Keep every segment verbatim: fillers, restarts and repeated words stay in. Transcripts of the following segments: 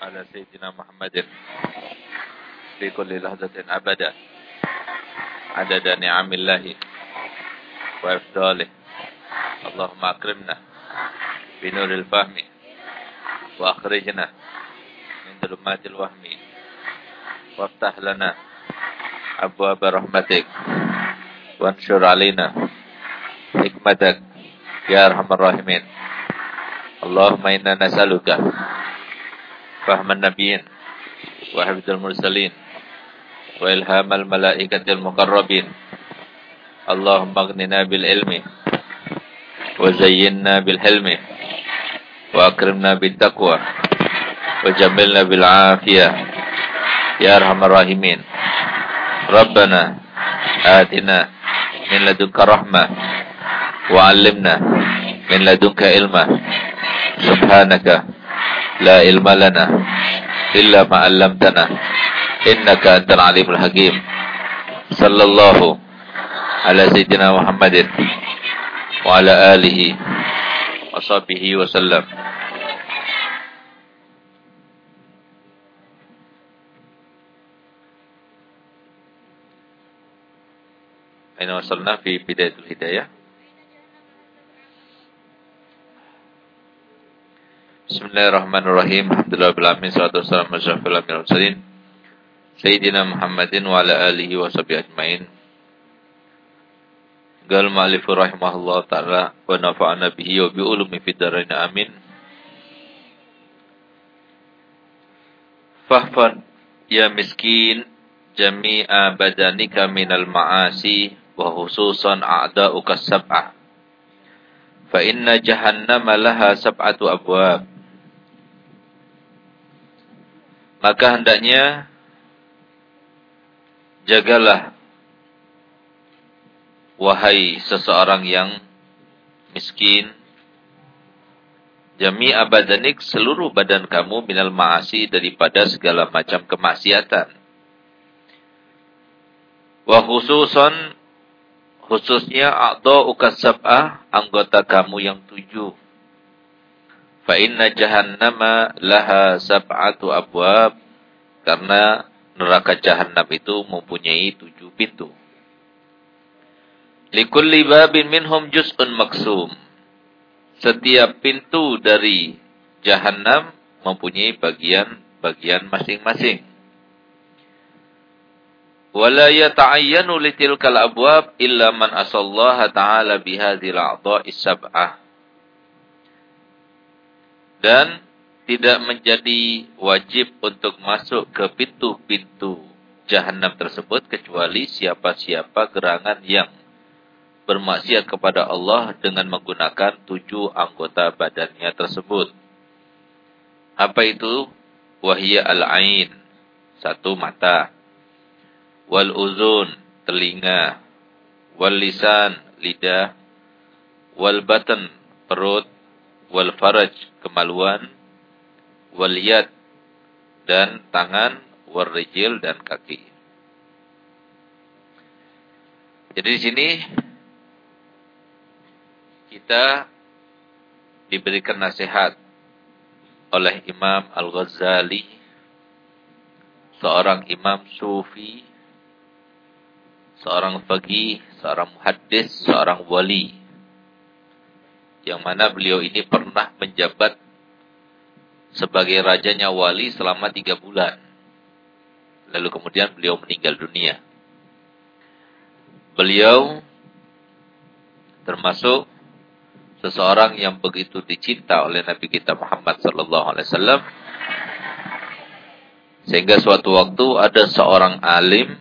على سيدنا محمد في كل لحظة أبدا عدد نعم الله وإفضاله. اللهم أكرمنا بنور الفهم وأخرجنا من ظلمات الوهم وافتح لنا أبواب رحمتك وانشر علينا حكمتك يا أرحم الراحمين. اللهم إنا نسألك فهم النبيين وحفظ المرسلين وإلهام الملائكة المقربين. اللهم اغننا بالعلم وزيننا بالحلم وأكرمنا بالتقوى وجملنا بالعافية يا أرحم الراحمين. ربنا آتنا من لدنك رحمة وعلمنا من لدنك علما. سبحانك لا علم لنا إلا ما علمتنا إنك أنت العليم الحكيم. صلى الله على سيدنا محمد وعلى آله وصحبه وسلم. أين وصلنا في بداية الهداية؟ Bismillahirrahmanirrahim. Alhamdulillahirabbil salatu wassalamu ala asyrofil mursalin Sayyidina Muhammadin wa ala alihi wa sahbihi ajmain. Qala al-mu'allif rahimahullah ta'ala wa nafa'ana bihi wa bi ulumi fid dharain amin. Fahfan ya miskin jami'a badanika minal ma'asi wa khususan a'da'uka sab'ah. Fa inna jahannama laha sab'atu abwab. Maka hendaknya jagalah wahai seseorang yang miskin jami'a badanik seluruh badan kamu minal ma'asi daripada segala macam kemaksiatan. Wa khususan khususnya a'dha'uka sab'ah anggota kamu yang tujuh. Fa inna jahannama laha sab'atu abwab, karena neraka jahannam itu mempunyai tujuh pintu. Likulli babin minhum juz'un maksum. Setiap pintu dari jahannam mempunyai bagian-bagian masing-masing. Wala yata'ayyanu litilkal abwab illa man asallaha ta'ala bihadhil a'dha'is sab'ah. Dan tidak menjadi wajib untuk masuk ke pintu-pintu jahannam tersebut kecuali siapa-siapa gerangan yang bermaksiat kepada Allah dengan menggunakan tujuh anggota badannya tersebut. Apa itu? Wahiyya al-ain, satu mata. Wal uzun, telinga. Wal lisan, lidah. Wal batan, perut. Wal faraj, kemaluan. Wal yad, dan tangan. Wal rijil, dan kaki. Jadi di sini kita diberikan nasihat oleh Imam Al-Ghazali, seorang imam sufi, seorang faqih, seorang muhaddis, seorang wali, yang mana beliau ini pernah menjabat sebagai rajanya wali selama tiga bulan. Lalu kemudian beliau meninggal dunia. Beliau termasuk seseorang yang begitu dicinta oleh Nabi kita Muhammad sallallahu alaihi wasallam, sehingga suatu waktu ada seorang alim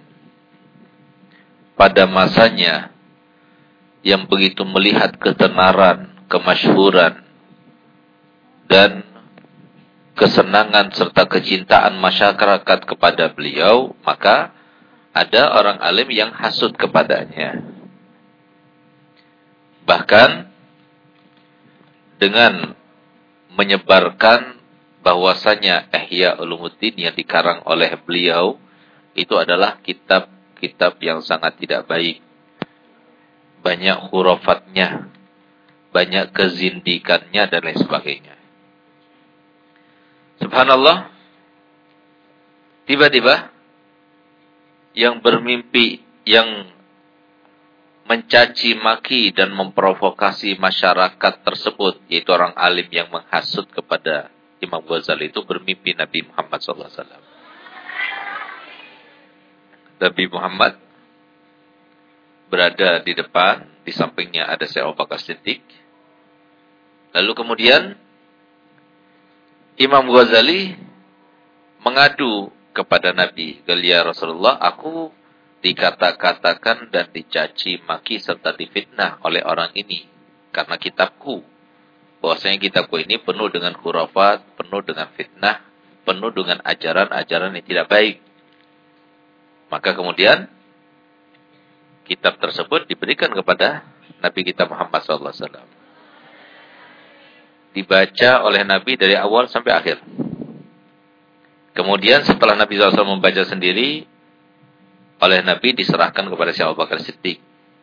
pada masanya yang begitu melihat ketenaran, kemasyhuran, dan kesenangan serta kecintaan masyarakat kepada beliau, maka ada orang alim yang hasud kepadanya. Bahkan dengan menyebarkan bahwasanya Ihya Ulumuddin yang dikarang oleh beliau itu adalah kitab-kitab yang sangat tidak baik. Banyak khurafatnya, banyak kezindikannya dan lain sebagainya. Subhanallah, tiba-tiba yang bermimpi, yang mencaci maki dan memprovokasi masyarakat tersebut, yaitu orang alim yang menghasut kepada Imam Ghazali itu, bermimpi Nabi Muhammad shallallahu alaihi wasallam. Nabi Muhammad berada di depan, di sampingnya ada Syekh Abu Bakar Siddiq. Lalu kemudian Imam Ghazali mengadu kepada Nabi, "Ya Rasulullah, aku dikata-katakan dan dicaci maki serta difitnah oleh orang ini karena kitabku. Bahwasanya kitabku ini penuh dengan khurafat, penuh dengan fitnah, penuh dengan ajaran-ajaran yang tidak baik." Maka kemudian kitab tersebut diberikan kepada Nabi kita Muhammad shallallahu alaihi wasallam. Dibaca oleh Nabi dari awal sampai akhir. Kemudian setelah Nabi shallallahu alaihi wasallam membaca sendiri, oleh Nabi diserahkan kepada Syekh Abu Bakar Siddiq.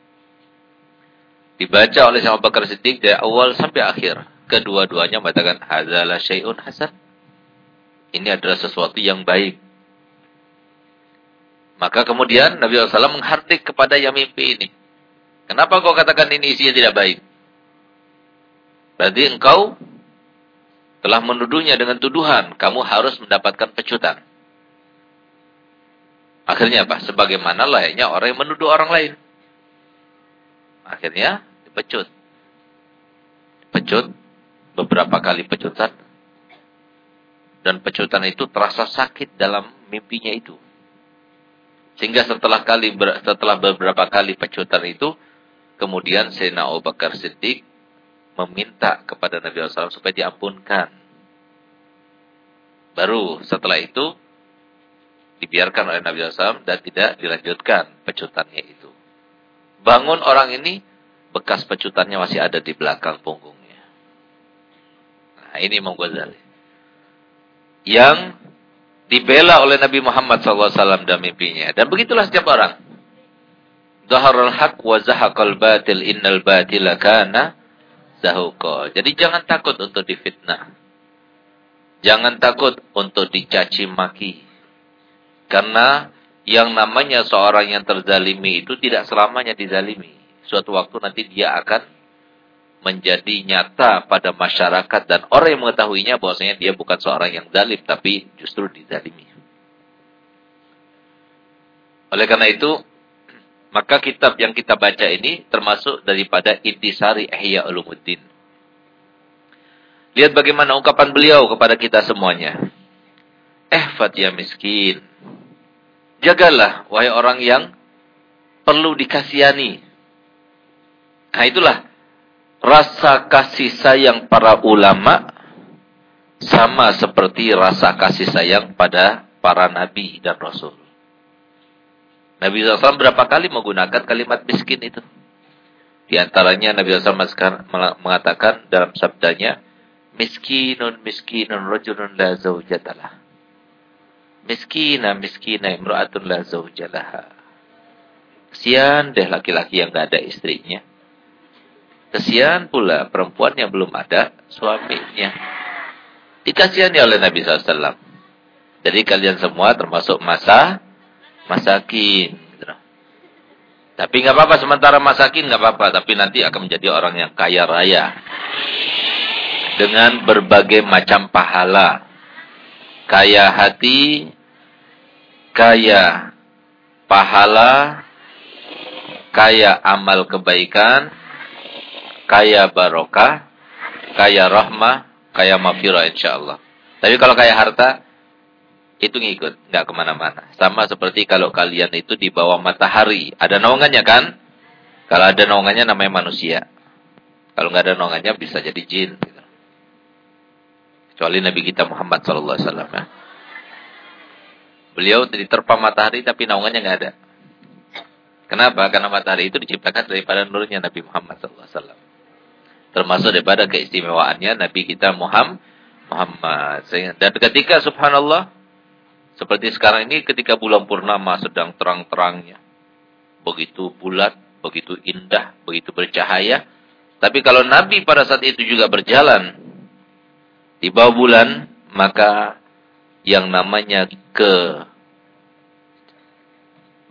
Dibaca oleh Syekh Abu Bakar Siddiq dari awal sampai akhir. Kedua-duanya mengatakan, "Hadzalah syai'un hasan." Ini adalah sesuatu yang baik. Maka kemudian Nabi shallallahu alaihi wasallam menghardik kepada yang mimpi ini. "Kenapa kau katakan ini isinya tidak baik? Berarti engkau telah menuduhnya dengan tuduhan. Kamu harus mendapatkan pecutan." Akhirnya apa? Sebagaimana layaknya orang yang menuduh orang lain. Akhirnya dipecut. Pecut, beberapa kali pecutan. Dan pecutan itu terasa sakit dalam mimpinya itu. Sehingga setelah kali setelah beberapa kali pecutan itu, kemudian Sayyidina Abu Bakar Siddiq meminta kepada Nabi shallallahu alaihi wasallam supaya diampunkan. Baru setelah itu dibiarkan oleh Nabi shallallahu alaihi wasallam dan tidak dilanjutkan pecutannya itu. Bangun orang ini, bekas pecutannya masih ada di belakang punggungnya. Nah, ini Imam Ghazali yang dibela oleh Nabi Muhammad shallallahu alaihi wasallam dalam mimpinya. Dan begitulah setiap orang. Zaharal haq wa zahaqal batil innal batila kana zahuqa. Jadi jangan takut untuk difitnah. Jangan takut untuk dicaci maki. Karena yang namanya seorang yang terzalimi itu tidak selamanya dizalimi. Suatu waktu nanti dia akan menjadi nyata pada masyarakat dan orang yang mengetahuinya bahwasanya dia bukan seorang yang zalim tapi justru dizalimi. Oleh karena itu, maka kitab yang kita baca ini termasuk daripada Intisari Ihya Ulumuddin. Lihat bagaimana ungkapan beliau kepada kita semuanya. Ihfad ya miskin. Jagalah wahai orang yang perlu dikasihani. Nah itulah rasa kasih sayang para ulama sama seperti rasa kasih sayang pada para nabi dan rasul. Nabi shallallahu alaihi wasallam berapa kali menggunakan kalimat miskin itu? Di antaranya Nabi shallallahu alaihi wasallam mengatakan dalam sabdanya, miskinun miskinun rajulun la zawjatalah. Miskina miskina imra'atun la zawjalaha. Kesian deh laki-laki yang enggak ada istrinya. Kesian pula perempuan yang belum ada suaminya. Dikasihani oleh Nabi shallallahu alaihi wasallam. Jadi kalian semua termasuk masa masakin. Gitu. Tapi nggak apa-apa sementara masakin nggak apa-apa. Tapi nanti akan menjadi orang yang kaya raya dengan berbagai macam pahala. Kaya hati, kaya pahala, kaya amal kebaikan, kaya barokah, kaya rahmah, kaya maghfirah insyaallah. Tapi kalau kaya harta, itu ngikut, nggak kemana-mana. Sama seperti kalau kalian itu di bawah matahari, ada naungannya kan? Kalau ada naungannya namanya manusia. Kalau nggak ada naungannya bisa jadi jin. Gitu. Kecuali Nabi kita Muhammad shallallahu alaihi wasallam. Ya. Beliau diterpa matahari tapi naungannya nggak ada. Kenapa? Karena matahari itu diciptakan daripada nurnya Nabi Muhammad shallallahu alaihi wasallam. Termasuk daripada keistimewaannya Nabi kita Muhammad. Dan ketika subhanallah, seperti sekarang ini ketika bulan purnama sedang terang-terangnya. Begitu bulat, begitu indah, begitu bercahaya. Tapi kalau Nabi pada saat itu juga berjalan di bawah bulan, maka yang namanya ke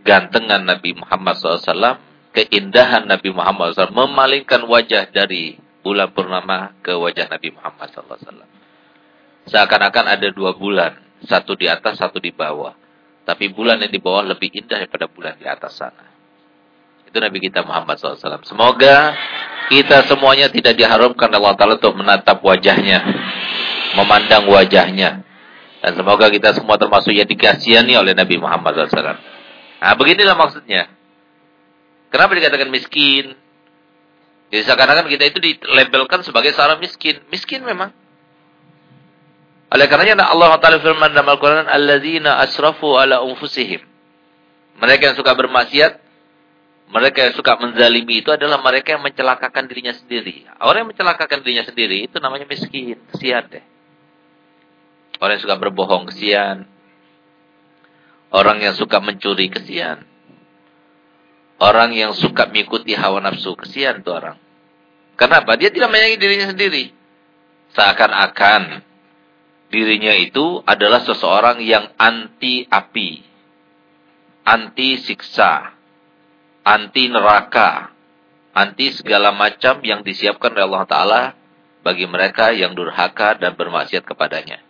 kegantengan Nabi Muhammad shallallahu alaihi wasallam, keindahan Nabi Muhammad shallallahu alaihi wasallam, memalingkan wajah dari bulan purnama ke wajah Nabi Muhammad shallallahu alaihi wasallam. Seakan-akan ada dua bulan, satu di atas, satu di bawah. Tapi bulan yang di bawah lebih indah daripada bulan di atas sana. Itu Nabi kita Muhammad shallallahu alaihi wasallam. Semoga kita semuanya tidak diharapkan Allah Ta'ala untuk menatap wajahnya, memandang wajahnya. Dan semoga kita semua termasuk yang dikasihani oleh Nabi Muhammad shallallahu alaihi wasallam. Nah, beginilah maksudnya. Kenapa dikatakan miskin? Jadi seakan-akan kita itu dilabelkan sebagai seorang miskin. Miskin memang. Oleh karenanya Allah Ta'ala firman dalam Al-Quran, alladzina asrafu ala anfusihim. Mereka yang suka bermaksiat, mereka yang suka menzalimi itu adalah mereka yang mencelakakan dirinya sendiri. Orang yang mencelakakan dirinya sendiri itu namanya miskin, kesian deh. Orang yang suka berbohong, kesian. Orang yang suka mencuri, kesian. Orang yang suka mengikuti hawa nafsu, kesian tuh orang. Kenapa? Dia tidak menyayangi dirinya sendiri. Seakan-akan dirinya itu adalah seseorang yang anti api, anti siksa, anti neraka, anti segala macam yang disiapkan oleh Allah Ta'ala bagi mereka yang durhaka dan bermaksiat kepadanya.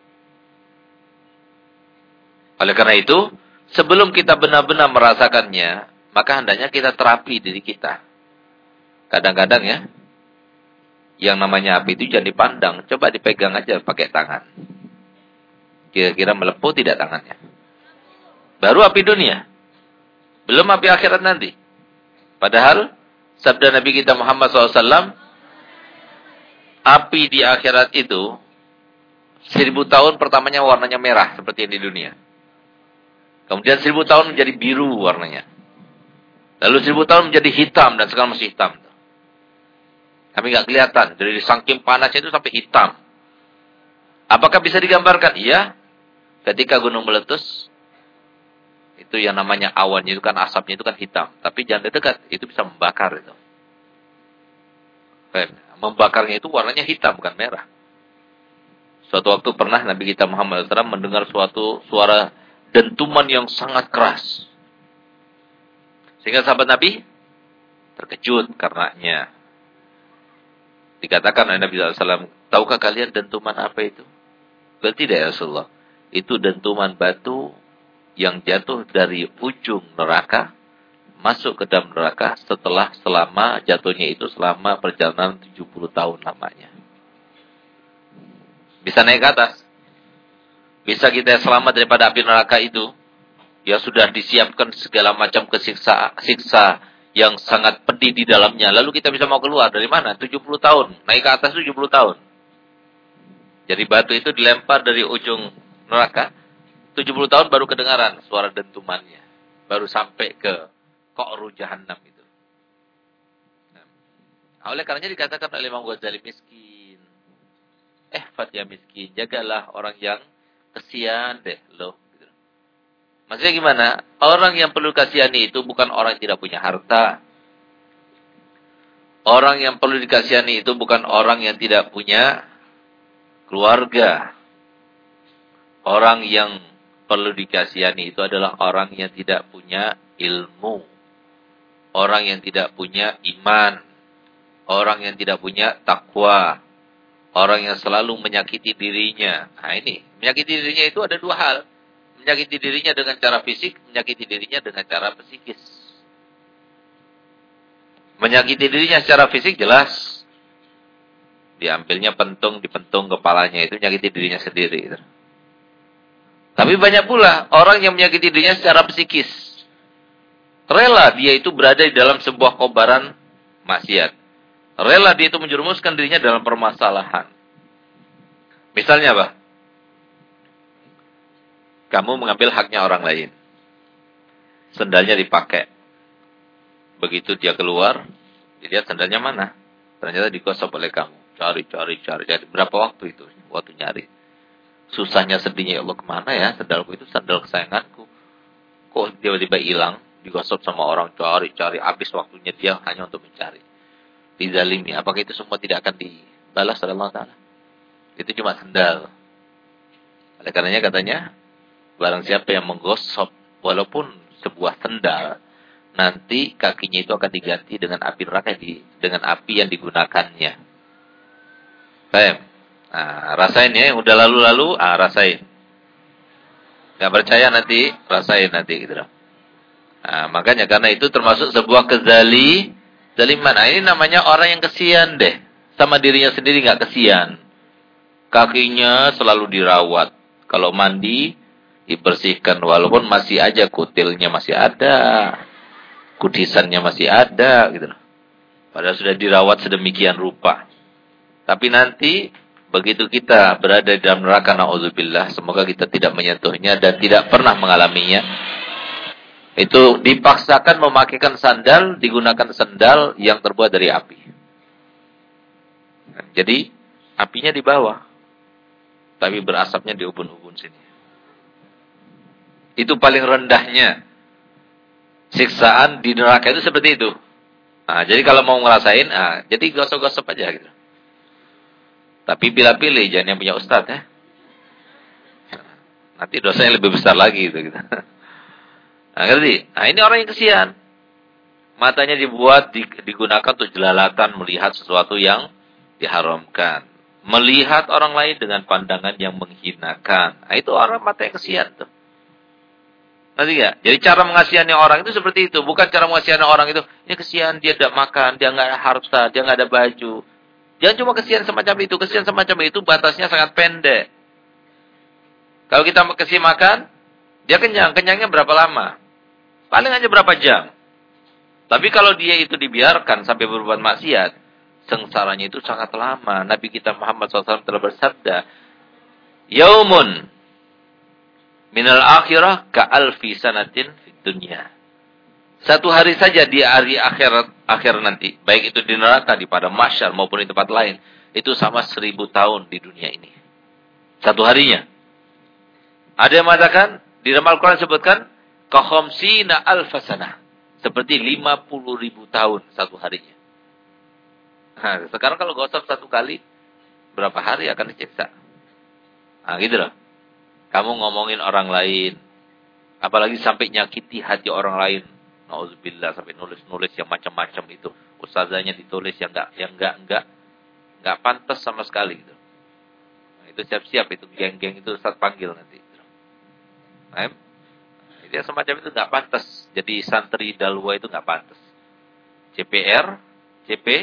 Oleh karena itu, sebelum kita benar-benar merasakannya, maka hendaknya kita terapi diri kita. Kadang-kadang ya, yang namanya api itu jangan dipandang, coba dipegang aja pakai tangan. Kira-kira melepuh tidak tangannya? Baru api dunia. Belum api akhirat nanti. Padahal, sabda Nabi kita Muhammad shallallahu alaihi wasallam, api di akhirat itu, seribu tahun pertamanya warnanya merah, seperti yang di dunia. Kemudian seribu tahun menjadi biru warnanya. Lalu seribu tahun menjadi hitam, dan sekarang masih hitam. Tapi nggak kelihatan. Dari saking panasnya itu sampai hitam. Apakah bisa digambarkan? Iya. Ketika gunung meletus, itu yang namanya awannya itu kan, asapnya itu kan hitam. Tapi jangan dekat, itu bisa membakar itu. Membakarnya itu warnanya hitam, bukan merah. Suatu waktu pernah Nabi kita Muhammad shallallahu alaihi wasallam mendengar suatu suara dentuman yang sangat keras. Sehingga sahabat Nabi terkejut karenanya. Dikatakan oleh Nabi shallallahu alaihi wasallam, tahukah kalian dentuman apa itu? Berarti tidak ya Rasulullah. Itu dentuman batu yang jatuh dari ujung neraka, masuk ke dalam neraka setelah selama jatuhnya itu selama perjalanan tujuh puluh tahun lamanya. Bisa naik ke atas. Bisa kita selamat daripada api neraka itu. Ya sudah disiapkan segala macam kesiksa, siksa yang sangat pedih di dalamnya. Lalu kita bisa mau keluar dari mana? tujuh puluh tahun. Naik ke atas tujuh puluh tahun. Jadi batu itu dilempar dari ujung neraka. tujuh puluh tahun baru kedengaran suara dentumannya. Baru sampai ke Qa'ru Jahannam itu. Nah, oleh karenanya dikatakan oleh Imam Ghazali miskin. Eh, Fatihah miskin. Jagalah orang yang kesian deh loh. Gitu. Maksudnya gimana? Orang yang perlu kasihani itu bukan orang yang tidak punya harta. Orang yang perlu dikasihani itu bukan orang yang tidak punya keluarga. Orang yang perlu dikasihani itu adalah orang yang tidak punya ilmu. Orang yang tidak punya iman. Orang yang tidak punya takwa. Orang yang selalu menyakiti dirinya. Nah ini, menyakiti dirinya itu ada dua hal. Menyakiti dirinya dengan cara fisik, menyakiti dirinya dengan cara psikis. Menyakiti dirinya secara fisik jelas. Diambilnya pentung, dipentung kepalanya, itu menyakiti dirinya sendiri. Tapi banyak pula orang yang menyakiti dirinya secara psikis. Rela dia itu berada di dalam sebuah kobaran maksiat. Rela dia itu menjerumuskan dirinya dalam permasalahan. Misalnya apa? Kamu mengambil haknya orang lain. Sendalnya dipakai. Begitu dia keluar, dilihat sendalnya mana? Ternyata digosok oleh kamu. Cari, cari, cari. cari. Berapa waktu itu? Waktu nyari. Susahnya sedihnya, ya Allah, kemana ya sendalku itu? Sandal kesayanganku. Kok tiba-tiba hilang? Digosok sama orang. Cari, cari. Habis waktunya dia hanya untuk mencari. Dizalimi. Apakah itu semua tidak akan dibalas oleh Allah Ta'ala? Itu cuma sendal. Oleh karenanya katanya, barang siapa yang menggosok, walaupun sebuah sendal, nanti kakinya itu akan diganti dengan api neraka di dengan api yang digunakannya. Paham? Nah, rasain ya, yang udah lalu-lalu, ah rasain. Gak percaya nanti, rasain nanti gitu loh. Nah, makanya karena itu termasuk sebuah kezali, zaliman. Nah, ini namanya orang yang kesian deh. Sama dirinya sendiri gak kesian. Kakinya selalu dirawat. Kalau mandi, dibersihkan. Walaupun masih aja kutilnya masih ada. Kudisannya masih ada gitu loh. Padahal sudah dirawat sedemikian rupa. Tapi nanti begitu kita berada di dalam neraka, na'udzubillah, semoga kita tidak menyentuhnya dan tidak pernah mengalaminya. Itu dipaksakan memakaikan sandal, digunakan sandal yang terbuat dari api. Jadi apinya di bawah, tapi berasapnya di ubun-ubun sini. Itu paling rendahnya. Siksaan di neraka itu seperti itu. Nah, jadi kalau mau ngerasain, ah, jadi gosok-gosok aja gitu. Tapi pilih-pilih, jangan yang punya ustaz ya. Nanti dosanya lebih besar lagi gitu. gitu. Nah, ngerti? Nah, ini orang yang kesian. Matanya dibuat, digunakan untuk jelalatan, melihat sesuatu yang diharamkan. Melihat orang lain dengan pandangan yang menghinakan. Nah, itu orang mata yang kesian tuh. Ngerti gak? Jadi cara mengasihani orang itu seperti itu. Bukan cara mengasihani orang itu, ini kesian, dia tidak makan, dia nggak ada harta, dia nggak ada baju. Jangan cuma kesian semacam itu. Kesian semacam itu batasnya sangat pendek. Kalau kita kasih makan, dia kenyang. Kenyangnya berapa lama? Paling hanya berapa jam. Tapi kalau dia itu dibiarkan sampai berbuat maksiat, sengsaranya itu sangat lama. Nabi kita Muhammad shallallahu alaihi wasallam telah bersabda, Yaumun minal akhirah ka'alfi sanatin fid dunya. Satu hari saja di hari akhirat akhir nanti, baik itu di neraka, di padang mahsyar maupun di tempat lain, itu sama seribu tahun di dunia ini. Satu harinya. Ada yang mengatakan di dalam Al-Quran disebutkan kahomsina alfasanah, seperti lima puluh ribu tahun satu harinya. Nah, sekarang kalau gosok satu kali, berapa hari akan disiksa? Nah, gitu loh. Kamu ngomongin orang lain, apalagi sampai nyakiti hati orang lain. Nauzubillah, sampai nulis-nulis yang macam-macam itu. Ustazahnya ditulis yang enggak yang enggak enggak enggak pantas sama sekali gitu. Nah, itu siap-siap itu geng-geng itu Ustaz panggil nanti. Nah, dia semacam itu enggak pantas. Jadi santri dalwa itu enggak pantas. C P R, C P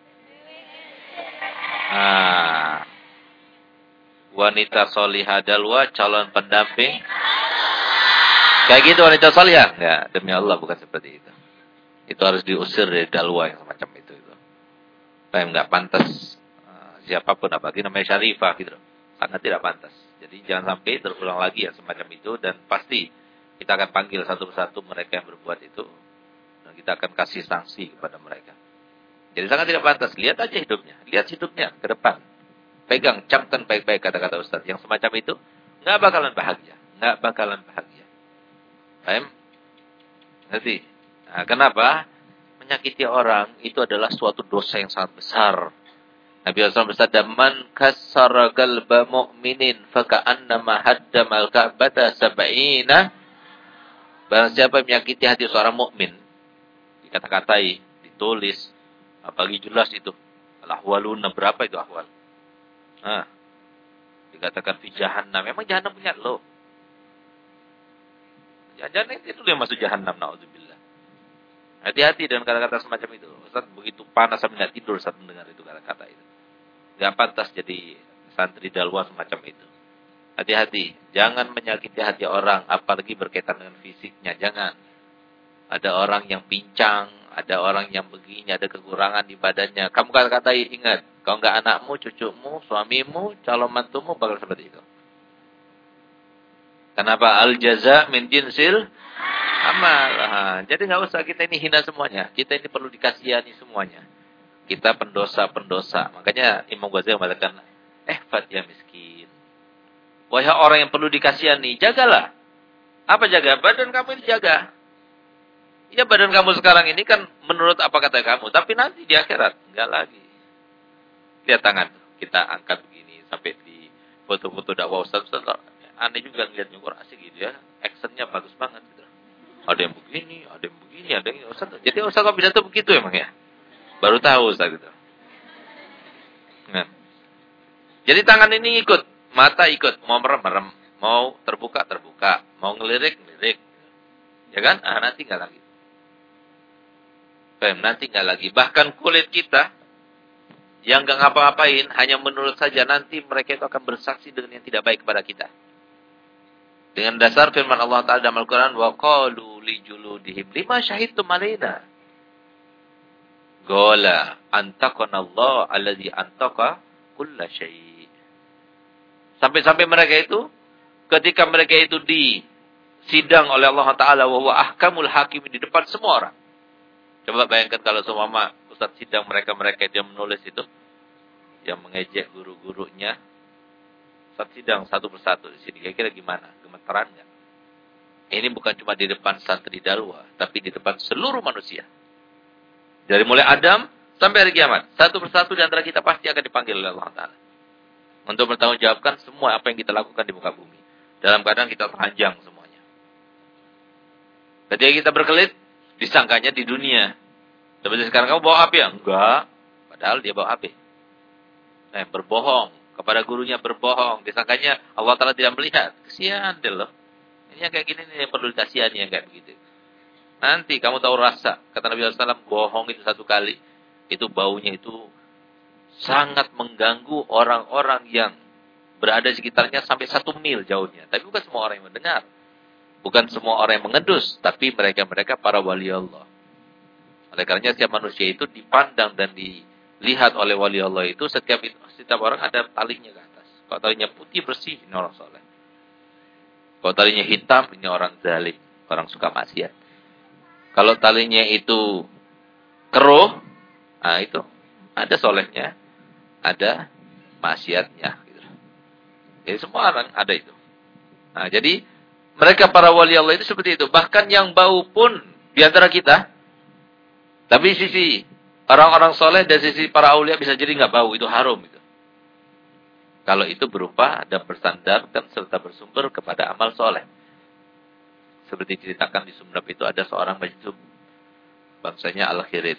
Nah, wanita solihah dalwa calon pendamping. Kayak gitu wanita salihah? Enggak, demi Allah bukan seperti itu. Itu harus diusir dari dalwa yang semacam itu. itu. Yang enggak pantas. Uh, siapapun, apalagi namanya syarifah gitu. Sangat tidak pantas. Jadi jangan sampai terulang lagi yang semacam itu. Dan pasti kita akan panggil satu persatu mereka yang berbuat itu. Dan kita akan kasih sanksi kepada mereka. Jadi sangat tidak pantas. Lihat aja hidupnya. Lihat hidupnya ke depan. Pegang, camkan baik-baik kata-kata Ustaz. Yang semacam itu enggak bakalan bahagia. Enggak bakalan bahagia. Paham? Ngerti? Nah, kenapa? Menyakiti orang itu adalah suatu dosa yang sangat besar. Nabi shallallahu alaihi wasallam bersabda, "Man kassara qalba mu'minin faka'annama haddamal ka'bata sab'ina." Barang siapa menyakiti hati seorang mukmin, dikata-katai, ditulis, apalagi jelas itu. Al-ahwaluna, berapa itu ahwal? Nah, dikatakan fi jahannam. Memang jahannam punya lo. Jangan-jangan itu yang masuk jahannam, na'udzubillah. Hati-hati dengan kata-kata semacam itu. Ustaz begitu panas sampai enggak tidur saat mendengar itu kata-kata itu. Enggak pantas jadi santri dalwa semacam itu. Hati-hati, jangan menyakiti hati orang apalagi berkaitan dengan fisiknya, jangan. Ada orang yang pincang, ada orang yang begini, ada kekurangan di badannya. Kamu kata-katai, ingat, kalau enggak anakmu, cucumu, suamimu, calon mantumu bakal seperti itu. Kenapa? Al-jaza min jinsil amal. Nah, jadi nggak usah kita ini hina semuanya. Kita ini perlu dikasihani semuanya. Kita pendosa-pendosa. Makanya Imam Ghazali mengatakan, eh fat ya miskin. Wahai orang yang perlu dikasihani, jagalah. Apa jaga? Badan kamu ini jaga. Ya badan kamu sekarang ini kan menurut apa kata kamu. Tapi nanti di akhirat, enggak lagi. Lihat tangan. Kita angkat begini sampai di foto-foto dakwah Ustaz. Ustaz aneh juga ngeliatnya, kok asik gitu ya. Actionnya bagus banget gitu. Ada yang begini, ada yang begini, ada yang Ustaz. Jadi Ustaz kok bisa tuh begitu emang ya? Baru tahu Ustaz gitu. Nah. Jadi tangan ini ikut, mata ikut, mau merem-merem, mau terbuka terbuka, mau ngelirik ngelirik. Ya kan? Ah, nanti enggak lagi. Fem, nanti enggak lagi. Bahkan kulit kita yang enggak ngapa-ngapain, hanya menurut saja, nanti mereka itu akan bersaksi dengan yang tidak baik kepada kita. Dengan dasar firman Allah Ta'ala dalam Al-Quran, وَقَالُوا لِجُلُودِهِمْ لِمَا شَهِدْتُمْ عَلَيْنَا Gola antakana Allah alladzi antaka kulla syai'. Sampai-sampai mereka itu ketika mereka itu disidang oleh Allah Taala wa huwa ahkamul hakimin di depan semua orang. Coba bayangkan kalau seumpama ustaz sidang mereka-mereka yang menulis itu yang mengejek guru-gurunya. Ustaz sidang satu persatu di sini. Kira-kira gimana? Gemetaran enggak? Ini bukan cuma di depan santri dalwa, tapi di depan seluruh manusia. Dari mulai Adam sampai hari kiamat. Satu persatu di antara kita pasti akan dipanggil oleh Allah Ta'ala. Untuk bertanggungjawabkan semua apa yang kita lakukan di muka bumi. Dalam keadaan kita teranjang semuanya. Ketika kita berkelit, disangkanya di dunia. Seperti sekarang kamu bawa api ya? Enggak. Padahal dia bawa api. Nah, berbohong. Kepada gurunya berbohong. Disangkanya Allah Ta'ala tidak melihat. Kesian deh loh. Ini yang kayak gini nih yang perlu dikasihani yang kayak begitu. Nanti kamu tahu rasa. Kata Nabi shallallahu alaihi wasallam, bohong itu satu kali. Itu baunya itu sangat mengganggu orang-orang yang berada di sekitarnya sampai satu mil jauhnya. Tapi bukan semua orang yang mendengar. Bukan semua orang yang mengedus. Tapi mereka-mereka para wali Allah. Oleh karenanya setiap manusia itu dipandang dan dilihat oleh wali Allah itu. Setiap, setiap orang ada talinya ke atas. Kalau talinya putih bersih, ini orang soleh. Kalau talinya hitam, ini orang zalim. Orang suka maksiat. Kalau talinya itu keruh, nah itu ada solehnya, ada maksiatnya. Gitu. Jadi semua orang ada itu. Nah, jadi mereka para wali Allah itu seperti itu. Bahkan yang bau pun di antara kita, tapi sisi orang-orang soleh dan sisi para aulia bisa jadi nggak bau, itu harum. Gitu. Kalau itu berupa dan bersandarkan serta bersumber kepada amal soleh. Seperti diceritakan di Sumenep itu ada seorang majdub. Bangsanya Al-Khirid.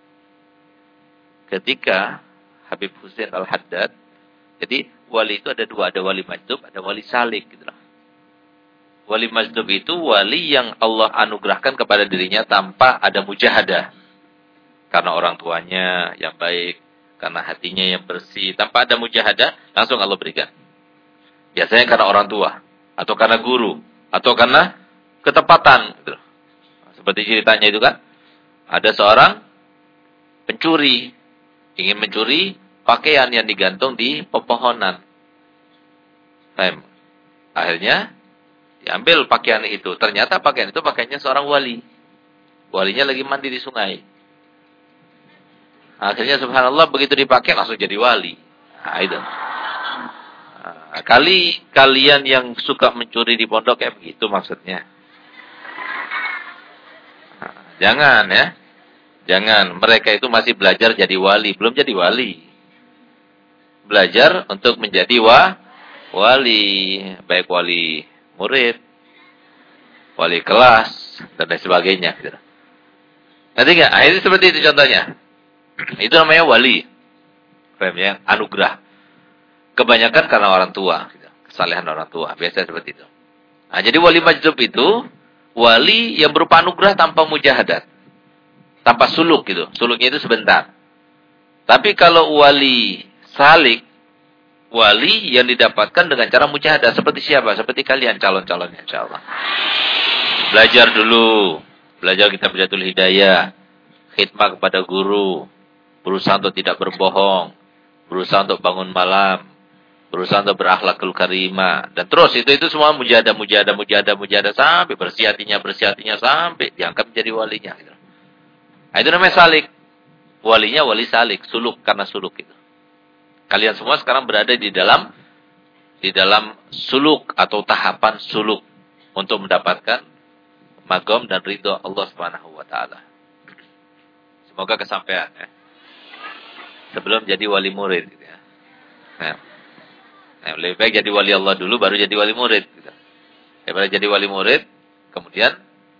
Ketika Habib Husain Al-Haddad. Jadi wali itu ada dua. Ada wali majdub, ada wali salik. Gitu. Wali majdub itu wali yang Allah anugerahkan kepada dirinya tanpa ada mujahadah. Karena orang tuanya yang baik. Karena hatinya yang bersih. Tanpa ada mujahadah, langsung Allah berikan. Biasanya karena orang tua. Atau karena guru. Atau karena ketepatan. Gitu. Seperti ceritanya itu kan. Ada seorang pencuri. Ingin mencuri pakaian yang digantung di pepohonan. Akhirnya diambil pakaian itu. Ternyata pakaian itu pakaiannya seorang wali. Walinya lagi mandi di sungai. Akhirnya subhanallah begitu dipakai langsung jadi wali. Nah itu. Nah, kali kalian yang suka mencuri di pondok kayak begitu maksudnya. Jangan ya. Jangan. Mereka itu masih belajar jadi wali. Belum jadi wali. Belajar untuk menjadi wa, wali. Baik wali murid. Wali kelas. Dan lain sebagainya. Nanti enggak? Akhirnya seperti itu contohnya. Itu namanya wali. Yang anugerah. Kebanyakan karena orang tua. Kesalehan orang tua. Biasanya seperti itu. Nah, jadi wali majdub itu wali yang berupa anugerah tanpa mujahadat. Tanpa suluk gitu. Suluknya itu sebentar. Tapi kalau wali salik, wali yang didapatkan dengan cara mujahadat. Seperti siapa? Seperti kalian calon-calonnya insyaallah. Belajar dulu. Belajar kitab Bidayatul Hidayah. Khidmah kepada guru. Berusaha untuk tidak berbohong. Berusaha untuk bangun malam. Berusaha untuk berakhlakul karimah. Dan terus itu itu semua mujahadah, mujahadah, mujahadah, mujahadah. Sampai bersih hatinya, bersih hatinya. Sampai diangkat menjadi walinya. Gitu. Nah, itu namanya salik. Walinya wali salik. Suluk karena suluk itu. Kalian semua sekarang berada di dalam di dalam suluk atau tahapan suluk. Untuk mendapatkan magom dan ridho Allah Subhanahu wa taala. Semoga kesampaian ya. Sebelum jadi wali murid gitu ya. Nah. Nah, lebih baik jadi wali Allah dulu baru jadi wali murid gitu. Daripada jadi wali murid kemudian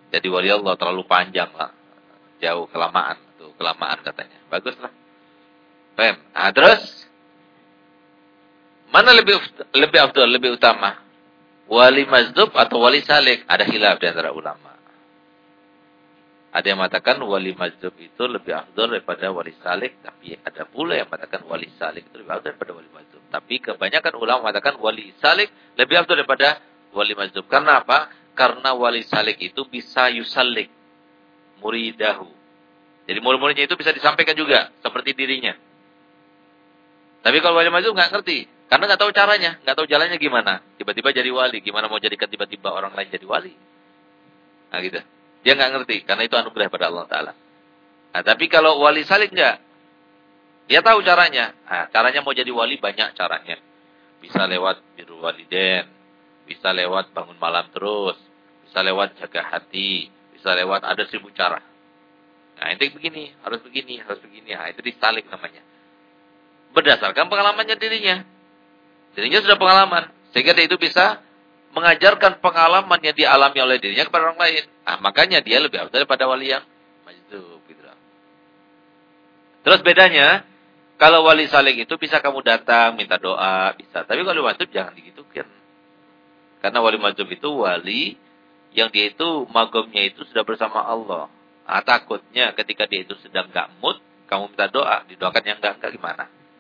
Jadi wali Allah terlalu panjang lah. Jauh, kelamaan. Tuh, kelamaan katanya. Baguslah. Paham? Nah, terus mana lebih lebih afdal, lebih utama? Wali mazdub atau wali salik? Ada khilaf di antara ulama. Ada yang mengatakan wali mazdub itu lebih afdal daripada wali salik, tapi ada pula yang mengatakan wali salik itu lebih afdal daripada wali mazdub. Tapi kebanyakan ulama mengatakan wali salik lebih afdal daripada wali mazdub. Karena apa? Karena wali salik itu bisa yusalik muridahu. Jadi murid-muridnya itu bisa disampaikan juga seperti dirinya. Tapi kalau wali mazdub nggak ngerti, karena nggak tahu caranya, nggak tahu jalannya gimana. Tiba-tiba jadi wali, gimana mau jadikan tiba-tiba orang lain jadi wali? Nah gitu. Dia nggak ngerti, karena itu anugerah pada Allah Taala. Nah, tapi kalau wali salik nggak, dia tahu caranya. Nah, caranya mau jadi wali banyak caranya. Bisa lewat birrul walidain, bisa lewat bangun malam terus, bisa lewat jaga hati, bisa lewat ada seribu cara. Nah, itu begini, harus begini, harus begini. Nah, itu disalik namanya. Berdasarkan pengalamannya dirinya. Dirinya sudah pengalaman. Sehingga dia itu bisa mengajarkan pengalaman yang dialami oleh dirinya kepada orang lain. Nah, makanya dia lebih afdal daripada wali yang majdub. Gitu. Terus bedanya, kalau wali salik itu bisa kamu datang, minta doa, bisa. Tapi kalau wali majdub jangan digitukan. Karena wali majdub itu wali yang dia itu magomnya itu sudah bersama Allah. Nah, takutnya ketika dia itu sedang gak mood, kamu minta doa, didoakan yang enggak-enggak gimana?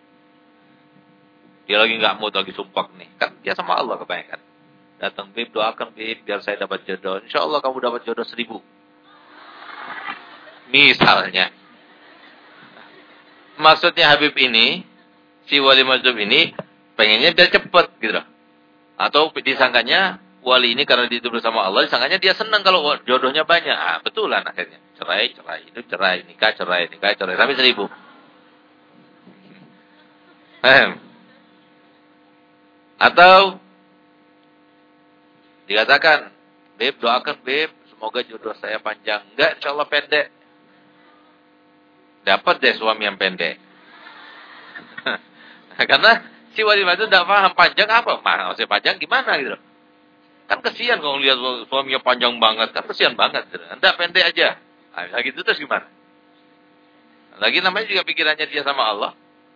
Dia lagi gak mood, lagi sumpah nih. Kan dia sama Allah kebanyakan. Datang, Bib, doakan Bib, biar saya dapat jodoh. Insya Allah kamu dapat jodoh seribu. Misalnya. Maksudnya Habib ini, si wali mazdub ini, pengennya dia cepat gitu. Atau disangkanya, wali ini karena dia itu bersama Allah, disangkanya dia senang kalau jodohnya banyak. Ah, betulan akhirnya. Cerai, cerai, hidup cerai, nikah, cerai, nikah, cerai. Sampai seribu. Paham? Atau dikatakan, Beb, doakan Beb, semoga jodoh saya panjang. Enggak, insya Allah pendek. Dapat deh suami yang pendek. Karena si wali itu tidak paham panjang apa. Maksudnya panjang gimana gitu. Kan kesian kalau lihat suaminya panjang banget. Kan kesian banget. Gitu. Enggak, pendek aja. Nah, gitu terus gimana? Lagi namanya juga pikirannya dia sama Allah.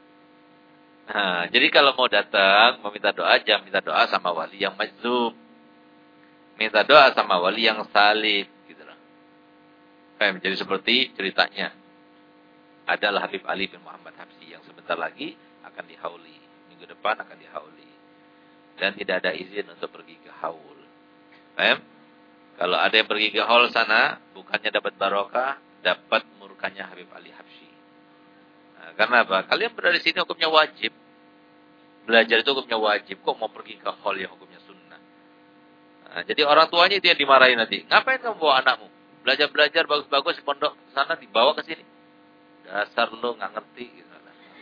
Nah, jadi kalau mau datang, mau minta doa, jangan minta doa sama wali yang majdub. Minta doa sama wali yang salib gitu loh. Jadi seperti ceritanya. Adalah Habib Ali bin Muhammad Habsyi yang sebentar lagi akan dihauli. Minggu depan akan dihauli. Dan tidak ada izin untuk pergi ke haul. Paham? Kalau ada yang pergi ke haul sana, bukannya dapat barokah, dapat murkanya Habib Ali Habsyi. Nah, karena apa? Kalian berada di sini hukumnya wajib. Belajar itu hukumnya wajib. Kok mau pergi ke haul yang hukumnya sunnah? Nah, jadi orang tuanya itu yang dimarahin nanti. Ngapain kamu bawa anakmu? Belajar-belajar bagus-bagus di pondok sana dibawa ke sini. Dasar lo nggak ngerti. Gitu.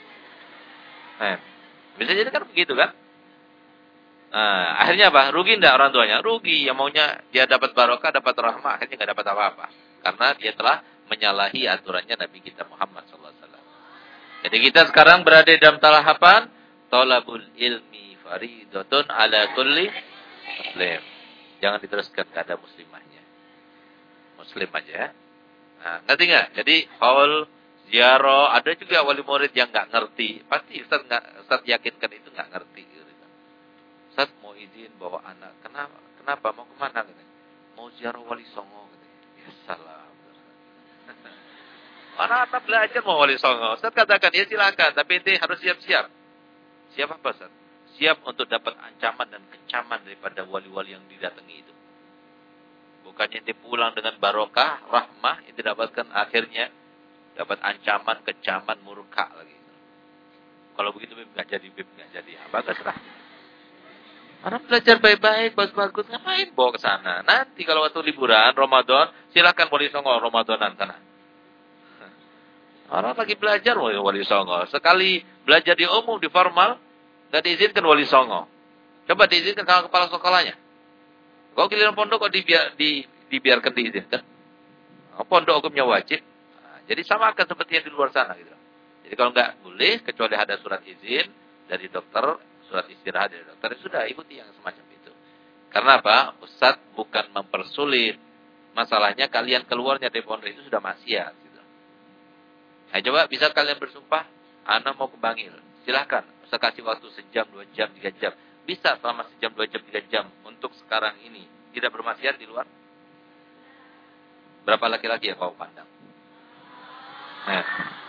Nah, bisa jadi kan begitu kan? Nah, akhirnya apa? Rugi enggak orang tuanya? Rugi. Yang maunya dia dapat barokah, dapat rahmah, akhirnya nggak dapat apa-apa. Karena dia telah menyalahi aturannya Nabi kita Muhammad sallallahu alaihi wasallam. Jadi kita sekarang berada dalam tahapan thalabul ilmi faridatun ala kulli muslim. Jangan diteruskan ke ada muslimahnya. Muslim aja. Nah, ngerti nggak? Jadi haul, ziarah, ada juga wali murid yang nggak ngerti. Pasti Ustaz nggak, Ustaz yakinkan itu nggak ngerti. Ustaz mau izin bawa anak. Kenapa? Kenapa? Mau kemana? Mau ziarah wali songo. Ya salam. Anak-anak belajar mau wali songo. Ustaz katakan ya silakan, tapi itu harus siap-siap. Siap apa Ustaz? Siap untuk dapat ancaman dan kecaman daripada wali-wali yang didatangi itu. Bukannya dia pulang dengan barokah, rahmah, itu dapatkan akhirnya dapat ancaman, kecaman, murka lagi. Kalau begitu Bib nggak jadi, Bib nggak jadi. Apa terserah. Anak belajar baik-baik, bagus-bagus, ngapain bawa ke sana? Nanti kalau waktu liburan Ramadan, silakan wali songo Ramadanan sana. Orang lagi belajar wali songo. Sekali belajar di umum, di formal, nggak diizinkan wali songo. Coba diizinkan sama kepala sekolahnya. Kau giliran pondok kok dibiar, di, dibiarkan diizinkan? Pondok hukumnya wajib. Nah, jadi sama akan seperti yang di luar sana gitu. Jadi kalau nggak boleh, kecuali ada surat izin dari dokter, surat istirahat dari dokter, sudah ikuti yang semacam itu. Karena apa? Ustaz bukan mempersulit Masalahnya kalian keluarnya dari pondok itu sudah maksiat. Gitu. Nah, coba bisa kalian bersumpah, ana mau ke Bangil. Silahkan. Saya kasih waktu sejam, dua jam, tiga jam. Bisa selama sejam, dua jam, tiga jam. Untuk sekarang ini. Tidak bermaksiat di luar. Berapa laki-laki yang kau pandang? Nah.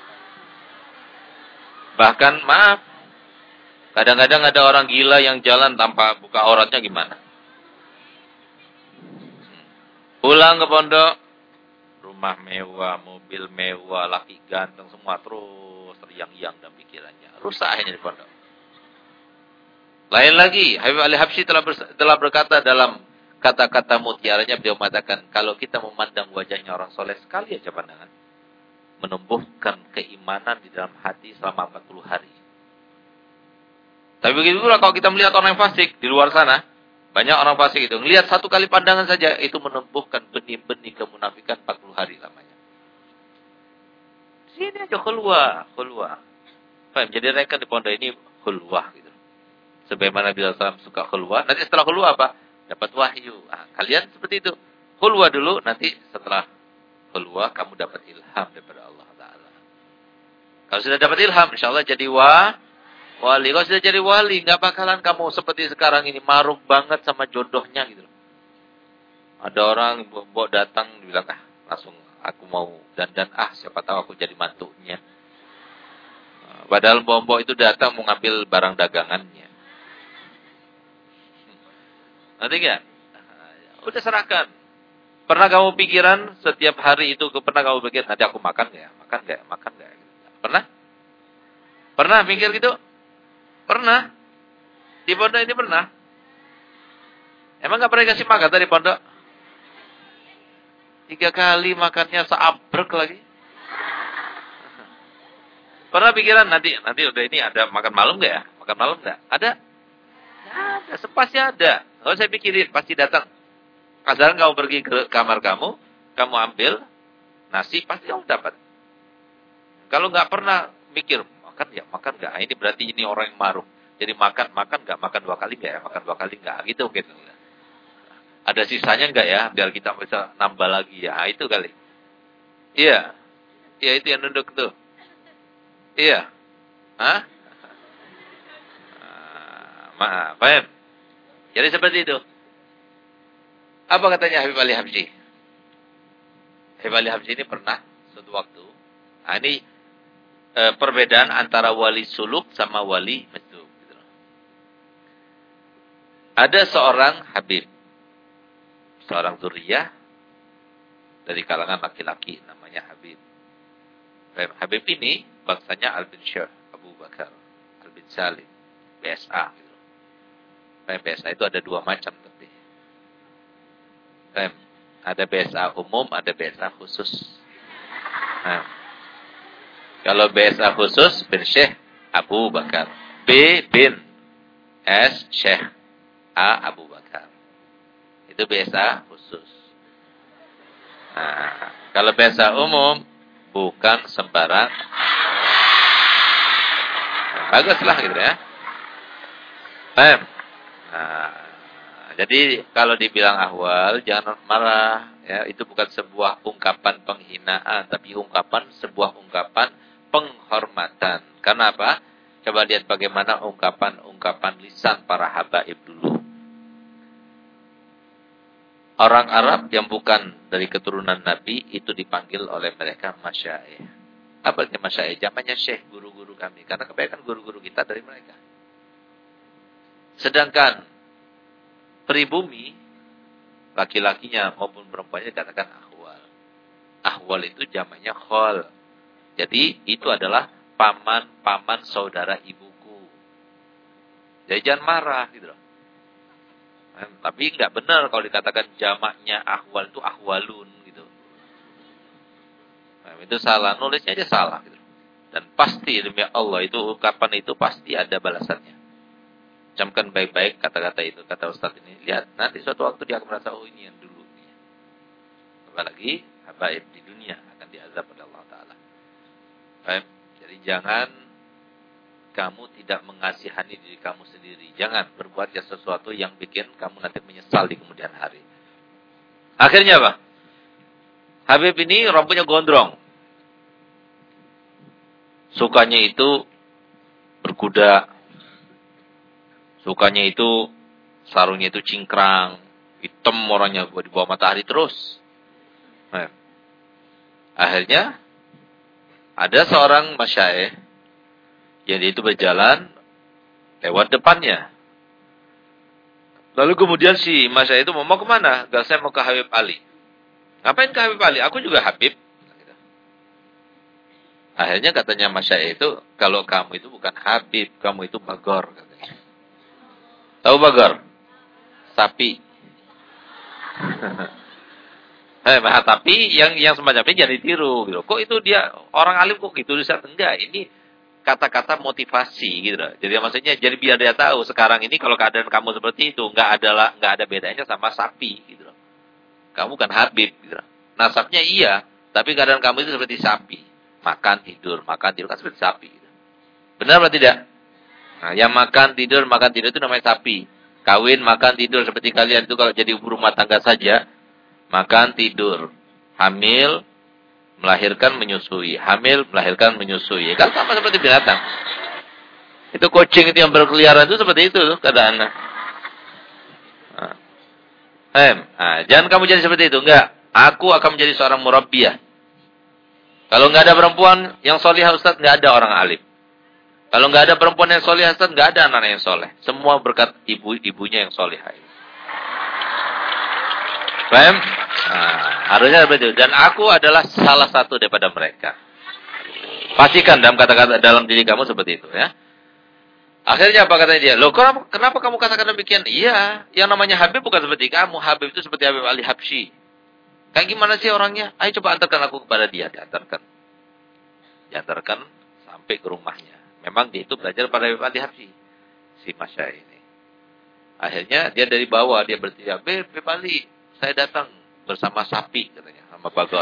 Bahkan, maaf. Kadang-kadang ada orang gila yang jalan tanpa buka auratnya gimana? Pulang ke pondok. Rumah mewah, mobil mewah, laki ganteng, semua terus teriang-iang dalam pikirannya. Rusak akhirnya di pondok. Lain lagi, Habib Ali Habsyi telah, telah berkata dalam kata-kata mutiaranya, beliau mengatakan, kalau kita memandang wajahnya orang soleh, sekali aja pandangan, menumbuhkan keimanan di dalam hati selama empat puluh hari. Tapi begitu pula kalau kita melihat orang yang fasik di luar sana, banyak orang fasik itu, melihat satu kali pandangan saja, itu menumbuhkan benih-benih kemunafikan empat puluh hari lamanya. Sini aja khulwah, khulwah. Jadi mereka di pondok ini khulwah gitu. Sebagaimana Nabi sallallahu alaihi wasallam suka khulwah, nanti setelah khulwah apa? Dapat wahyu. Nah, kalian seperti itu. Khulwah dulu, nanti setelah khulwah kamu dapat ilham daripada Allah Ta'ala. Kalau sudah dapat ilham, insyaAllah jadi wah. Wali, kalau sudah jadi wali, nggak bakalan kamu seperti sekarang ini maruk banget sama jodohnya gitu. Ada orang bawa datang bilang, ah langsung aku mau dandan, ah siapa tahu aku jadi mantunya. Padahal mbok itu datang mau ngambil barang dagangannya. Nanti nggak? Udah serahkan. Pernah kamu pikiran setiap hari itu, pernah kamu pikir nanti aku makan nggak? Makan nggak? Makan nggak? Pernah? Pernah pikir gitu? Pernah. Di pondok ini pernah. Emang gak pernah kasih makan tadi pondok? Tiga kali makannya seabrek lagi. Pernah pikiran nanti nanti udah ini ada makan malam gak ya? Makan malam gak? Ada? Ada, sepasti ada. Kalau saya pikirin, pasti datang. Kadang kamu pergi ke kamar kamu, kamu ambil nasi, pasti kamu dapat. Kalau gak pernah mikir, makan ya, makan enggak. Ini berarti ini orang yang maruk. Jadi makan, makan enggak, makan dua kali enggak ya, makan dua kali enggak. Gitu gitu. Ada sisanya enggak ya, biar kita bisa nambah lagi ya. Itu kali. Iya. Iya itu yang duduk tuh. Iya. Hah? Maaf, paham? Jadi seperti itu. Apa katanya Habib Ali Habsyi? Habib Ali Habsyi ini pernah suatu waktu. Nah ini E, perbedaan antara wali suluk sama wali majdzub. Gitu. Ada seorang Habib, seorang zuriyah dari kalangan laki-laki, namanya Habib. Habib ini bangsanya Al bin Syekh Abu Bakar, Al bin Salim, B S A. Gitu. B S A itu ada dua macam tapi. Ada B S A umum, ada B S A khusus. Nah, kalau B S A khusus, bin Syekh Abu Bakar. B bin S Syekh A Abu Bakar. Itu B S A khusus. Nah, kalau B S A umum, bukan sembarang. Nah, baguslah gitu ya. Paham? Nah, jadi kalau dibilang ahwal, jangan marah. Ya, itu bukan sebuah ungkapan penghinaan, tapi ungkapan sebuah ungkapan penghormatan. Karena apa? Coba lihat bagaimana ungkapan-ungkapan lisan para habaib dulu. Orang Arab yang bukan dari keturunan Nabi itu dipanggil oleh mereka masyaikh. Apa itu masyaikh? Jamannya syekh, guru-guru kami. Karena kebanyakan guru-guru kita dari mereka. Sedangkan pribumi, laki-lakinya maupun perempuannya dikatakan ahwal. Ahwal itu jamannya khol. Jadi itu adalah paman-paman saudara ibuku. Jadi jangan marah gitu loh. Nah, tapi nggak benar kalau dikatakan jamaknya ahwal itu ahwalun gitu. Nah, itu salah, nulisnya aja salah gitu. Dan pasti demi Allah itu ungkapan itu pasti ada balasannya. Camkan baik-baik kata-kata itu, kata Ustaz ini. Lihat, nanti suatu waktu dia akan merasa, oh ini yang dulu. Apalagi habaib di dunia akan diazab oleh Allah Ta'ala. Baik. Jadi jangan kamu tidak mengasihani diri kamu sendiri. Jangan berbuat sesuatu yang bikin kamu nanti menyesal di kemudian hari. Akhirnya apa? Habib ini rambutnya gondrong. Sukanya itu berkuda. Sukanya itu sarungnya itu cingkrang. Hitam orangnya di bawah matahari terus. Nah, akhirnya ada seorang masyayikh yang dia itu berjalan lewat depannya. Lalu kemudian si masyayikh itu mau kemana? Gak, saya mau ke Habib Ali. Ngapain ke Habib Ali? Aku juga Habib. Akhirnya katanya masyayikh itu, kalau kamu itu bukan Habib, kamu itu Bagor. Katanya. Tahu Bagor? Sapi. Eh, tapi yang yang semacam ini jangan ditiru. Gitu. Kok itu dia orang alim kok gitu? Enggak, ini kata-kata motivasi gitu loh. Jadi maksudnya jadi biar dia tahu sekarang ini kalau keadaan kamu seperti itu enggak ada enggak ada bedanya sama sapi gitu loh. Kamu kan Habib gitu loh. Nasabnya iya, tapi keadaan kamu itu seperti sapi. Makan, tidur, makan, tidur. Kan seperti sapi. Gitu. Benar atau tidak? Nah, yang makan, tidur, makan, tidur itu namanya sapi. Kawin, makan, tidur. Seperti kalian itu kalau jadi ibu rumah tangga saja. Makan, tidur. Hamil, melahirkan, menyusui. Hamil, melahirkan, menyusui. Kan sama seperti binatang. Itu kucing itu yang berkeliaran itu seperti itu keadaannya. Nah. Hem, nah, jangan kamu jadi seperti itu. Enggak. Aku akan menjadi seorang murabbiyah. Kalau nggak ada perempuan yang solihah Ustaz, nggak ada orang alim. Kalau nggak ada perempuan yang solihah Ustaz, nggak ada anak yang soleh. Semua berkat ibu-ibunya yang solihah. Paham? Nah, harusnya seperti itu. Dan aku adalah salah satu daripada mereka. Pastikan dalam kata-kata dalam diri kamu seperti itu ya. Akhirnya apa katanya dia? Loh, kenapa, kenapa kamu katakan demikian? Iya, yang namanya Habib bukan seperti kamu. Habib itu seperti Habib Ali Habsyi. Kayak gimana sih orangnya? Ayo coba antarkan aku kepada dia. Diantarkan. Diantarkan sampai ke rumahnya. Memang dia itu belajar pada Habib Ali Habsyi. Si Masya ini. Akhirnya dia dari bawah. Dia berteriak, Habib Ali, saya datang bersama sapi. Katanya. Sama Bagor.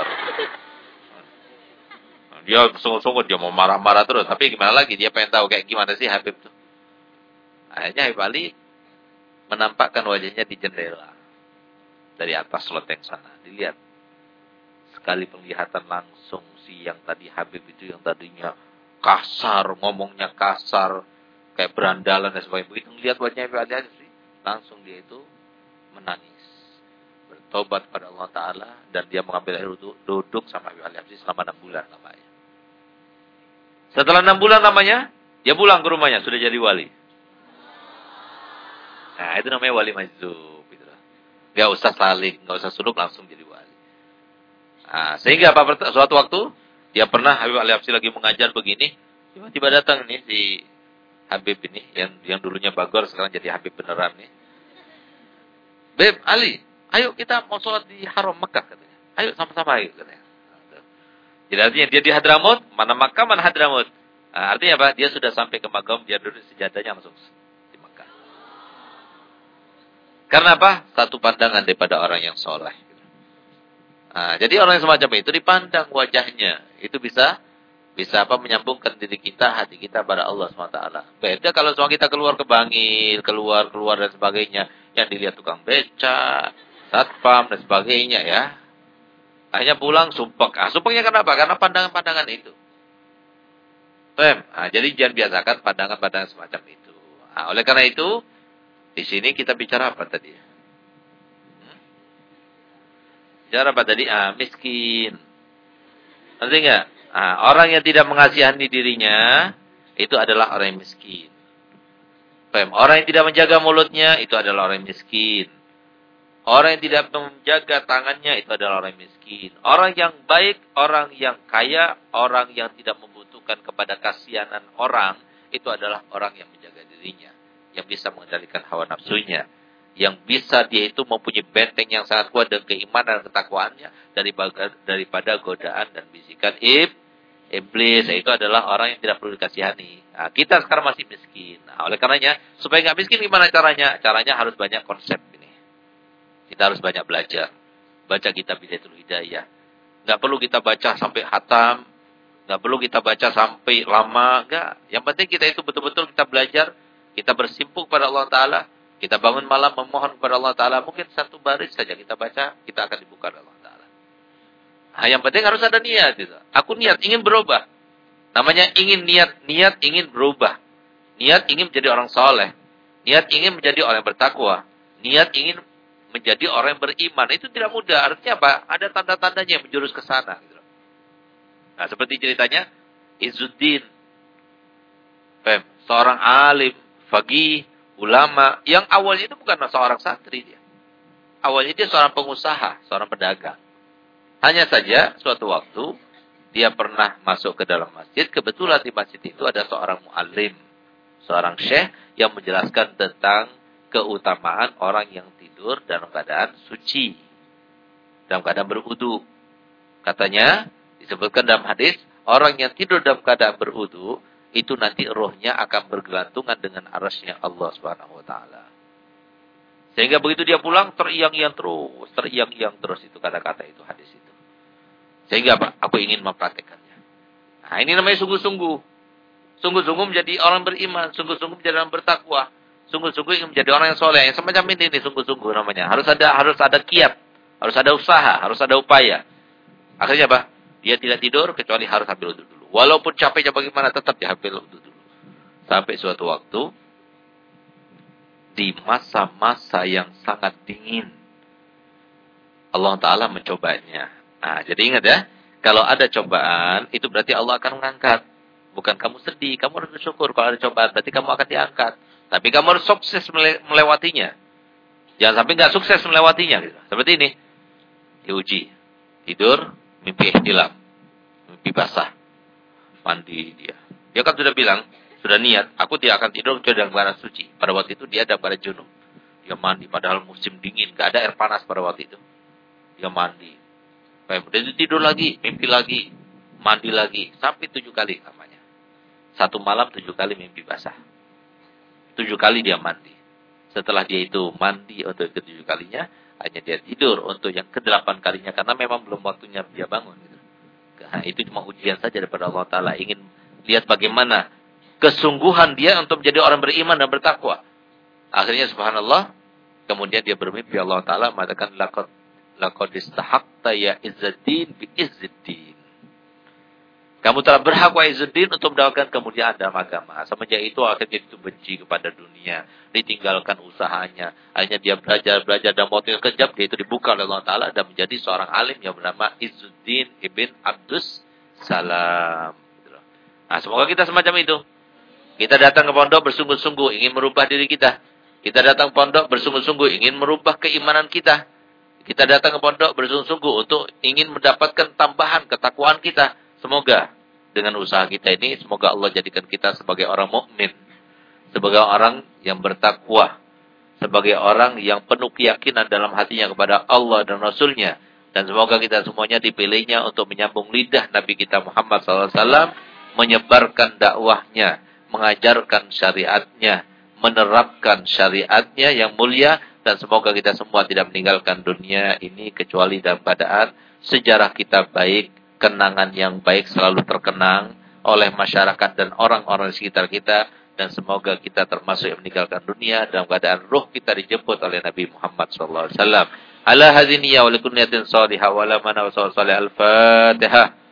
Dia sungguh-sungguh dia mau marah-marah terus. Tapi gimana lagi? Dia pengen tahu kayak gimana sih Habib itu. Akhirnya Habib Ali menampakkan wajahnya di jendela. Dari atas loteng sana. Dilihat. Sekali penglihatan langsung si yang tadi Habib itu yang tadinya kasar, ngomongnya kasar, kayak berandalan dan sebagainya. Begitu melihat wajahnya Habib Ali, langsung dia itu menangis. Bertobat pada Allah Ta'ala dan dia mengambil air duduk, duduk sama Habib Ali selama enam bulan namanya. Setelah enam bulan namanya, dia pulang ke rumahnya, sudah jadi wali. Nah, itu namanya wali majdzub. Gak usah salik, gak usah suluk, langsung jadi wali. Nah, sehingga apa suatu waktu dia pernah Habib Ali Habsyi lagi mengajar begini, tiba-tiba datang nih si Habib ini yang yang dulunya Bagor sekarang jadi Habib beneran nih. Beb Ali, ayo kita mau sholat di Haram Mekah katanya. Ayo sama-sama ayo katanya. Jadi artinya dia di Hadramut, mana Makkah mana Hadramut. Nah, artinya apa? Dia sudah sampai ke Magam, dia duduk sejadahnya langsung. Karena apa? Satu pandangan daripada orang yang soleh. Nah, jadi orang yang semacam itu dipandang wajahnya. Itu bisa bisa apa menyambungkan diri kita, hati kita pada Allah subhanahu wa taala. Beda kalau semua kita keluar ke Bangil, keluar-keluar dan sebagainya. Yang dilihat tukang beca, satpam dan sebagainya ya. Akhirnya pulang sumpek. Ah, sumpeknya kenapa? Karena pandangan-pandangan itu. Pem. Nah, jadi jangan biasakan pandangan-pandangan semacam itu. Nah, oleh karena itu, di sini kita bicara apa tadi? Hmm? Bicara apa tadi? Ah, miskin. Nanti enggak? Ah, orang yang tidak mengasihani dirinya itu adalah orang yang miskin. Pem. Orang yang tidak menjaga mulutnya itu adalah orang yang miskin. Orang yang tidak menjaga tangannya itu adalah orang yang miskin. Orang yang baik, orang yang kaya, orang yang tidak membutuhkan kepada kasihanan orang itu adalah orang yang menjaga dirinya. Yang bisa mengendalikan hawa nafsunya. Yang bisa dia itu mempunyai benteng yang sangat kuat dan keimanan dan ketakwaannya daripada, daripada godaan dan bisikan ib, iblis. Itu adalah orang yang tidak perlu dikasihani. Nah, kita sekarang masih miskin. Nah, oleh karenanya, supaya nggak miskin gimana caranya? Caranya harus banyak konsep ini. Kita harus banyak belajar. Baca kitab Bidayatul Hidayah. Nggak perlu kita baca sampai khatam. Nggak perlu kita baca sampai lama. Nggak. Yang penting kita itu betul-betul kita belajar. Kita bersimpuh kepada Allah Ta'ala. Kita bangun malam memohon kepada Allah Ta'ala. Mungkin satu baris saja kita baca. Kita akan dibuka oleh Allah Ta'ala. Nah, yang penting harus ada niat. Gitu. Aku niat ingin berubah. Namanya ingin niat, niat ingin berubah. Niat ingin menjadi orang soleh. Niat ingin menjadi orang yang bertakwa. Niat ingin menjadi orang yang beriman. Itu tidak mudah. Artinya apa? Ada tanda-tandanya yang menjurus ke sana. Gitu. Nah, seperti ceritanya Izzuddin. Fem, seorang alim, faqih, ulama. Yang awalnya itu bukan seorang santri dia. Awalnya dia seorang pengusaha, seorang pedagang. Hanya saja suatu waktu dia pernah masuk ke dalam masjid. Kebetulan di masjid itu ada seorang muallim, seorang syekh yang menjelaskan tentang keutamaan orang yang tidur dalam keadaan suci, dalam keadaan berwudu. Katanya disebutkan dalam hadis, orang yang tidur dalam keadaan berwudu itu nanti rohnya akan bergelantungan dengan arasy-Nya Allah Subhanahu wa taala. Sehingga begitu dia pulang teriang-iang terus, teriang-iang terus itu kata-kata itu hadis itu. Sehingga apa? Aku ingin mempraktekannya. Nah, ini namanya sungguh-sungguh. Sungguh-sungguh menjadi orang beriman, sungguh-sungguh menjadi orang bertakwa, sungguh-sungguh ingin menjadi orang yang soleh. Yang semacam ini, ini sungguh-sungguh namanya. Harus ada harus ada kiat, harus ada usaha, harus ada upaya. Akhirnya apa? Dia tidak tidur kecuali harus ambil wudhu dulu. Walaupun capeknya bagaimana tetap dia ambil wudhu dulu. Sampai suatu waktu di masa-masa yang sangat dingin Allah Ta'ala mencobanya. Nah, jadi ingat ya, kalau ada cobaan, itu berarti Allah akan mengangkat. Bukan kamu sedih, kamu harus bersyukur. Kalau ada cobaan, berarti kamu akan diangkat. Tapi kamu harus sukses melewatinya. Jangan sampai nggak sukses melewatinya. Gitu. Seperti ini. Diuji. Tidur, mimpi ihtilam. Mimpi basah. Mandi dia. Dia kan sudah bilang, sudah niat, aku tidak akan tidur kecuali dalam keadaan suci. Pada waktu itu dia dalam keadaan junub. Dia mandi, padahal musim dingin. Nggak ada air panas pada waktu itu. Dia mandi. Kemudian tidur lagi, mimpi lagi, mandi lagi, sampai tujuh kali namanya. Satu malam tujuh kali mimpi basah. Tujuh kali dia mandi. Setelah dia itu mandi untuk ketujuh kalinya, hanya dia tidur untuk yang kedelapan kalinya, karena memang belum waktunya dia bangun. Gitu. Nah, itu cuma ujian saja daripada Allah Ta'ala. Ingin lihat bagaimana kesungguhan dia untuk menjadi orang beriman dan bertakwa. Akhirnya subhanallah, kemudian dia bermimpi Allah Ta'ala mengatakan, laqad laqad istahaqta ya Izzuddin bi Izzuddin. Kamu telah berhak wa Izzuddin untuk mendapatkan kemuliaan dalam agama. Semenjak itu akhirnya itu benci kepada dunia, ditinggalkan usahanya. Akhirnya dia belajar-belajar dan waktu kejap dia itu dibuka oleh Allah Ta'ala dan menjadi seorang alim yang bernama Izzuddin ibn Abdus Salam. Nah, semoga kita semacam itu. Kita datang ke pondok bersungguh-sungguh ingin merubah diri kita. Kita datang ke pondok bersungguh-sungguh ingin merubah keimanan kita. Kita datang ke pondok bersungguh-sungguh untuk ingin mendapatkan tambahan ketakwaan kita. Semoga dengan usaha kita ini, semoga Allah jadikan kita sebagai orang mukmin, sebagai orang yang bertakwa, sebagai orang yang penuh keyakinan dalam hatinya kepada Allah dan Rasul-Nya. Dan semoga kita semuanya dipilihnya untuk menyambung lidah Nabi kita Muhammad sallallahu alaihi wasallam, menyebarkan dakwahnya, mengajarkan syariatnya, menerapkan syariatnya yang mulia. Dan semoga kita semua tidak meninggalkan dunia ini kecuali dalam keadaan sejarah kita baik, kenangan yang baik selalu terkenang oleh masyarakat dan orang-orang di sekitar kita. Dan semoga kita termasuk yang meninggalkan dunia dalam keadaan ruh kita dijemput oleh Nabi Muhammad sallallahu alaihi wasallam. Ala hadhihi wa likulli niyatin salihah wa la mana wa sallallahu al-Fatihah.